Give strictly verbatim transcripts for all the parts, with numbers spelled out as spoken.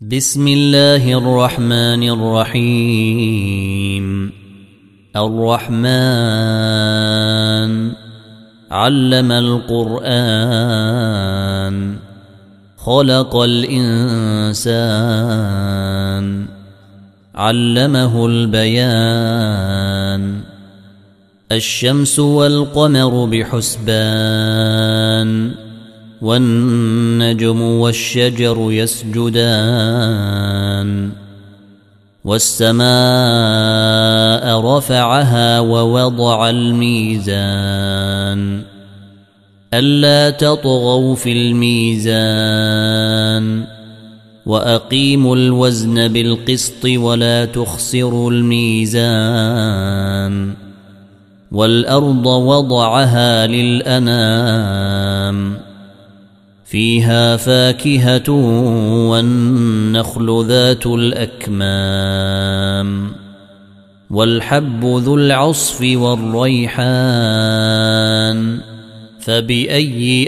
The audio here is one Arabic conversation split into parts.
بسم الله الرحمن الرحيم. الرحمن علم القرآن خلق الإنسان علمه البيان. الشمس والقمر بحسبان والنجم والشجر يسجدان. والسماء رفعها ووضع الميزان ألا تطغوا في الميزان وأقيموا الوزن بالقسط ولا تخسروا الميزان. والأرض وضعها للأنام فيها فاكهة والنخل ذات الأكمام والحب ذو العصف والريحان. فبأي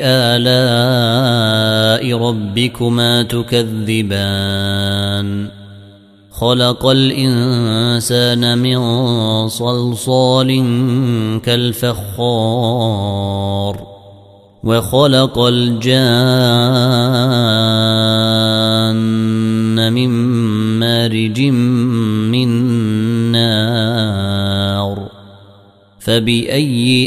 آلاء ربكما تكذبان؟ خلق الإنسان من صلصال كالفخار وخلق الجان من مارج من نار. فبأي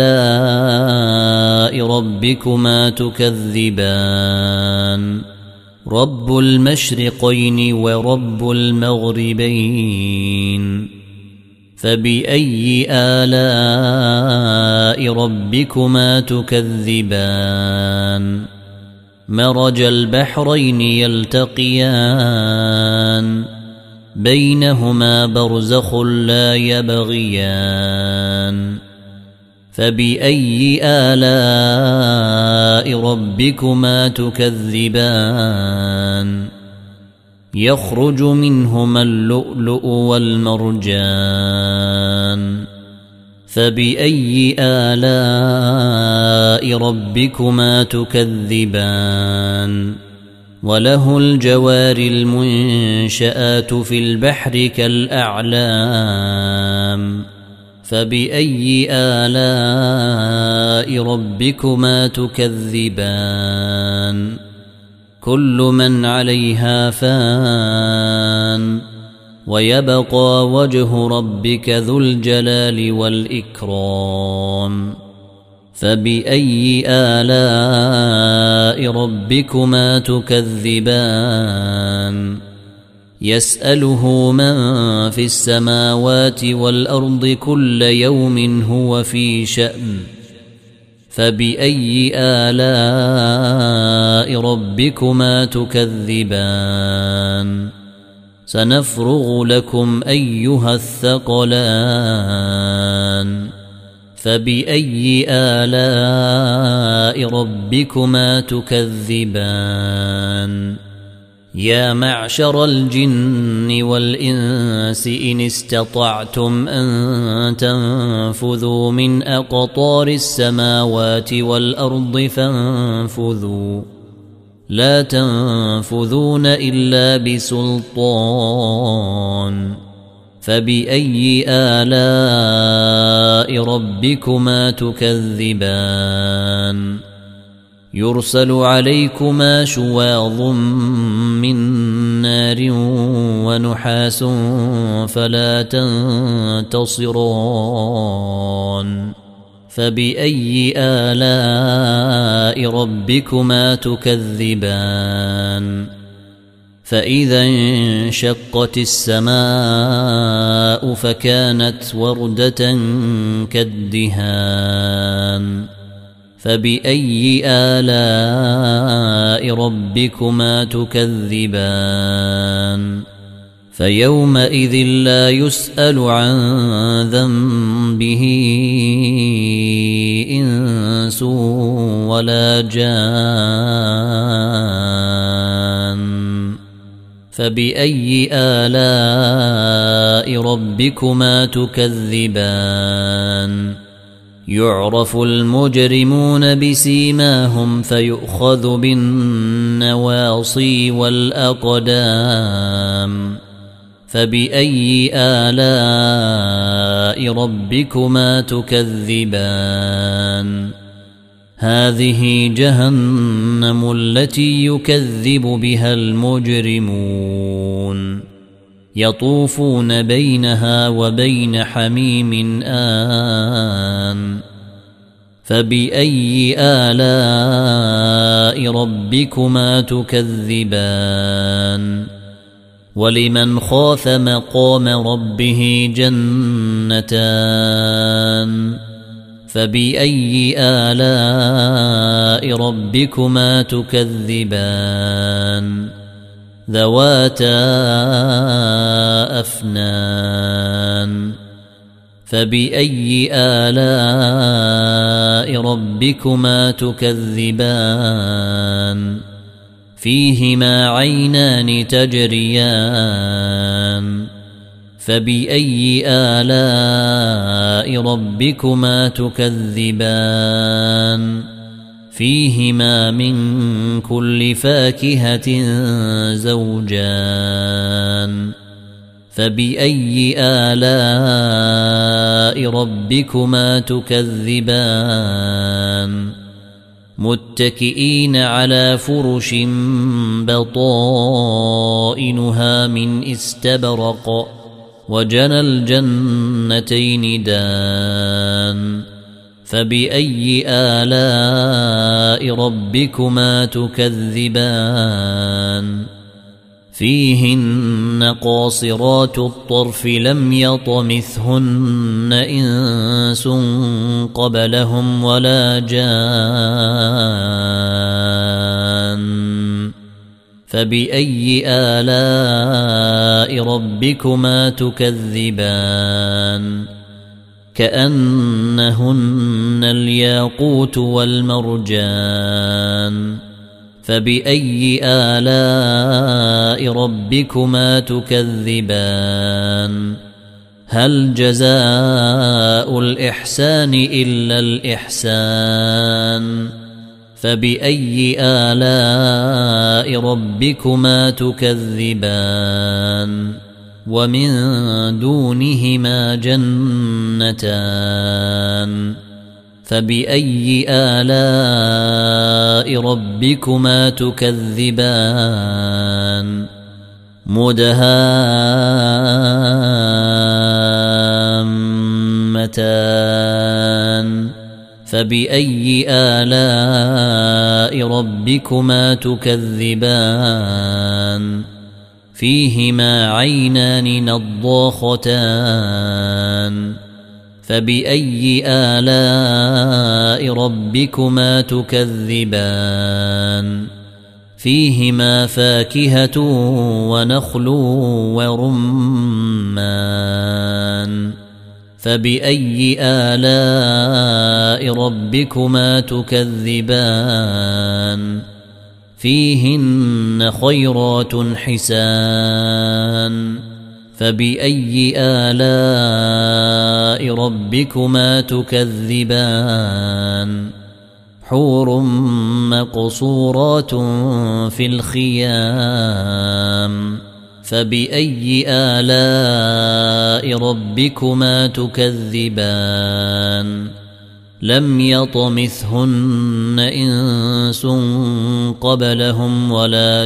آلاء ربكما تكذبان؟ رب المشرقين ورب المغربين. فبأي آلاء ربكما تكذبان؟ مرج البحرين يلتقيان بينهما برزخ لا يبغيان. فبأي آلاء ربكما تكذبان؟ يخرج منهما اللؤلؤ والمرجان. فبأي آلاء ربكما تكذبان؟ وله الجوار المنشآت في البحر كالأعلام. فبأي آلاء ربكما تكذبان؟ كل من عليها فان ويبقى وجه ربك ذو الجلال والإكرام. فبأي آلاء ربكما تكذبان؟ يسأله من في السماوات والأرض كل يوم هو في شأن. فبأي آلاء ربكما تكذبان؟ سنفرغ لكم أيها الثقلان. فبأي آلاء ربكما تكذبان؟ يا معشر الجن والإنس إن استطعتم أن تنفذوا من أقطار السماوات والأرض فانفذوا لا تنفذون إلا بسلطان. فبأي آلاء ربكما تكذبان؟ يرسل عليكما شواظ من نار ونحاس فلا تنتصران. فبأي آلاء ربكما تكذبان؟ فإذا انشقت السماء فكانت وردة كالدهان. فبأي آلاء ربكما تكذبان؟ فيومئذ لا يسأل عن ذنبه إنس ولا جان. فبأي آلاء ربكما تكذبان؟ يعرف المجرمون بسيماهم فيؤخذ بالنسبة النواصي والأقدام فبأي آلاء ربكما تكذبان هذه جهنم التي يكذب بها المجرمون يطوفون بينها وبين حميم آن فبأي آلاء ربكما تكذبان ولمن خاف مقام ربه جنتان فبأي آلاء ربكما تكذبان ذواتا أفنان فبأي آلاء ربكما تكذبان فيهما عينان تجريان فبأي آلاء ربكما تكذبان فيهما من كل فاكهة زوجان فبأي آلاء ربكما تكذبان متكئين على فرش بطائنها من استبرق وجنى الجنتين دان فبأي آلاء ربكما تكذبان فيهن قاصرات الطرف لم يطمثهن إنس قبلهم ولا جان فبأي آلاء ربكما تكذبان كأنهن الياقوت والمرجان فبأي آلاء ربكما تكذبان هل جزاء الإحسان إلا الإحسان فبأي آلاء ربكما تكذبان ومن دونهما جنتان فبأي آلاء ربكما تكذبان مدهامتان فبأي آلاء ربكما تكذبان فيهما عينان نضاختان فبأي آلاء ربكما تكذبان فيهما فاكهة ونخل ورمان فبأي آلاء ربكما تكذبان فيهن خيرات حسان فبأي آلاء ربكما تكذبان حور مقصورات في الخيام فبأي آلاء ربكما تكذبان لم يطمثهن إنس قبلهم ولا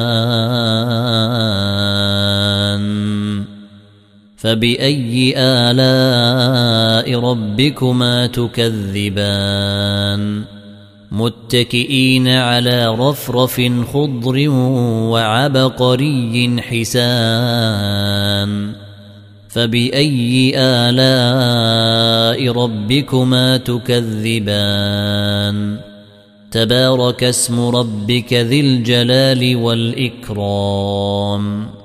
جان فبأي آلاء ربكما تكذبان متكئين على رفرف خضر وعبقري حسان فبأي آلاء ربكما تكذبان تبارك اسم ربك ذي الجلال والإكرام